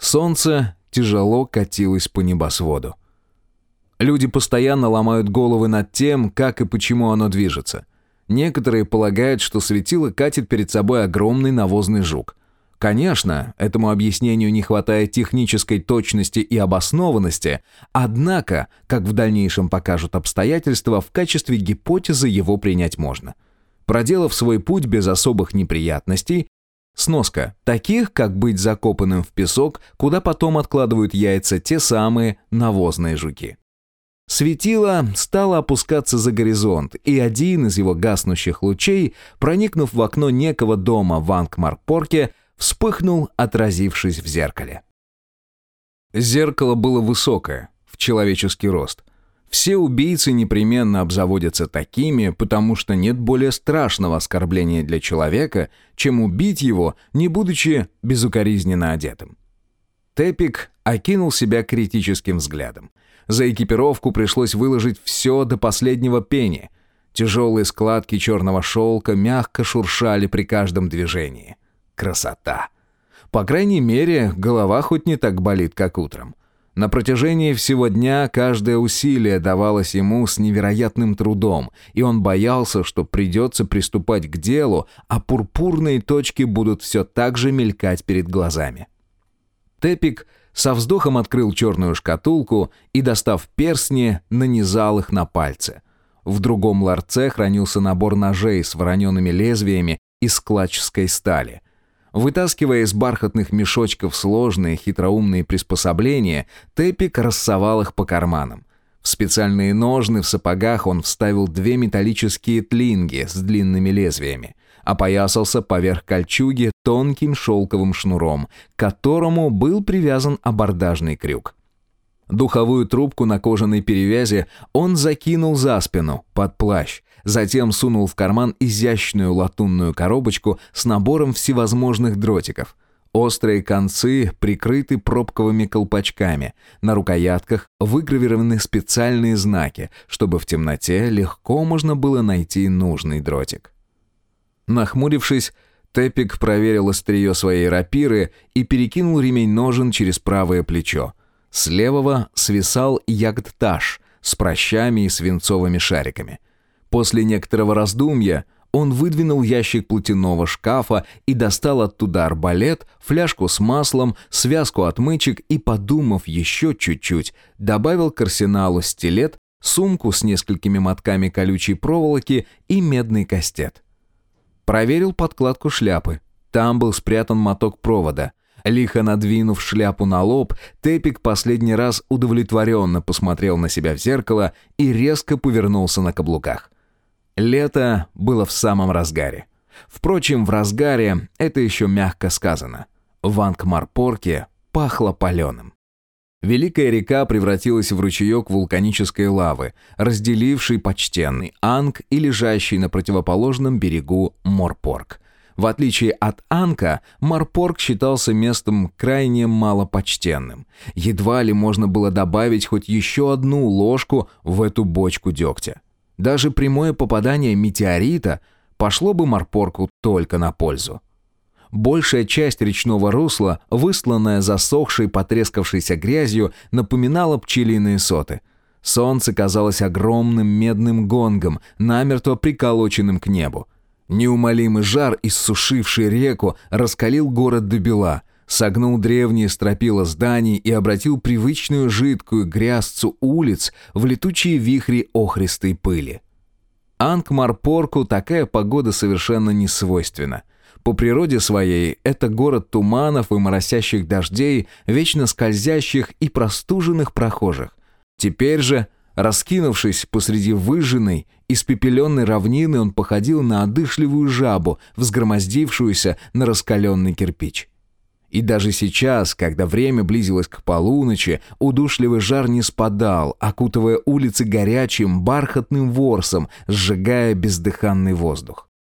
Солнце тяжело катилось по небосводу. Люди постоянно ломают головы над тем, как и почему оно движется. Некоторые полагают, что светило катит перед собой огромный навозный жук. Конечно, этому объяснению не хватает технической точности и обоснованности, однако, как в дальнейшем покажут обстоятельства, в качестве гипотезы его принять можно. Проделав свой путь без особых неприятностей, сноска, таких, как быть закопанным в песок, куда потом откладывают яйца те самые навозные жуки. Светило стало опускаться за горизонт, и один из его гаснущих лучей, проникнув в окно некого дома в Анкмарпорке, вспыхнул, отразившись в зеркале. Зеркало было высокое, в человеческий рост. Все убийцы непременно обзаводятся такими, потому что нет более страшного оскорбления для человека, чем убить его, не будучи безукоризненно одетым. Тепик окинул себя критическим взглядом. За экипировку пришлось выложить все до последнего пенни. Тяжелые складки черного шелка мягко шуршали при каждом движении. Красота! По крайней мере, голова хоть не так болит, как утром. На протяжении всего дня каждое усилие давалось ему с невероятным трудом, и он боялся, что придется приступать к делу, а пурпурные точки будут все так же мелькать перед глазами. Тепик со вздохом открыл черную шкатулку и, достав перстни, нанизал их на пальцы. В другом ларце хранился набор ножей с воронеными лезвиями из клатчской стали. Вытаскивая из бархатных мешочков сложные хитроумные приспособления, Тепик рассовал их по карманам. В специальные ножны в сапогах он вставил 2 металлические тлинги с длинными лезвиями, опоясался поверх кольчуги тонким шелковым шнуром, к которому был привязан абордажный крюк. Духовую трубку на кожаной перевязи он закинул за спину, под плащ, затем сунул в карман изящную латунную коробочку с набором всевозможных дротиков. Острые концы прикрыты пробковыми колпачками, на рукоятках выгравированы специальные знаки, чтобы в темноте легко можно было найти нужный дротик. Нахмурившись, Тепик проверил острие своей рапиры и перекинул ремень ножен через правое плечо. С левого свисал ягдташ с пращами и свинцовыми шариками. После некоторого раздумья он выдвинул ящик платяного шкафа и достал оттуда арбалет, фляжку с маслом, связку отмычек и, подумав еще чуть-чуть, добавил к арсеналу стилет, сумку с несколькими мотками колючей проволоки и медный кастет. Проверил подкладку шляпы. Там был спрятан моток провода. Лихо надвинув шляпу на лоб, Тепик последний раз удовлетворенно посмотрел на себя в зеркало и резко повернулся на каблуках. Лето было в самом разгаре. Впрочем, в разгаре это еще мягко сказано. В Анкмарпорке пахло паленым. Великая река превратилась в ручеек вулканической лавы, разделивший почтенный Анк и лежащий на противоположном берегу Морпорк. В отличие от Анка, Морпорк считался местом крайне малопочтенным. Едва ли можно было добавить хоть еще одну ложку в эту бочку дегтя. Даже прямое попадание метеорита пошло бы Морпорку только на пользу. Большая часть речного русла, высланная засохшей потрескавшейся грязью, напоминала пчелиные соты. Солнце казалось огромным медным гонгом, намертво приколоченным к небу. Неумолимый жар, иссушивший реку, раскалил город до бела, согнул древние стропила зданий и обратил привычную жидкую грязцу улиц в летучие вихри охристой пыли. Анкмарпорку такая погода совершенно не свойственна. По природе своей это город туманов и моросящих дождей, вечно скользящих и простуженных прохожих. Теперь же, раскинувшись посреди выжженной, испепеленной равнины, он походил на одышливую жабу, взгромоздившуюся на раскаленный кирпич. И даже сейчас, когда время близилось к полуночи, удушливый жар не спадал, окутывая улицы горячим бархатным ворсом, сжигая бездыханный воздух.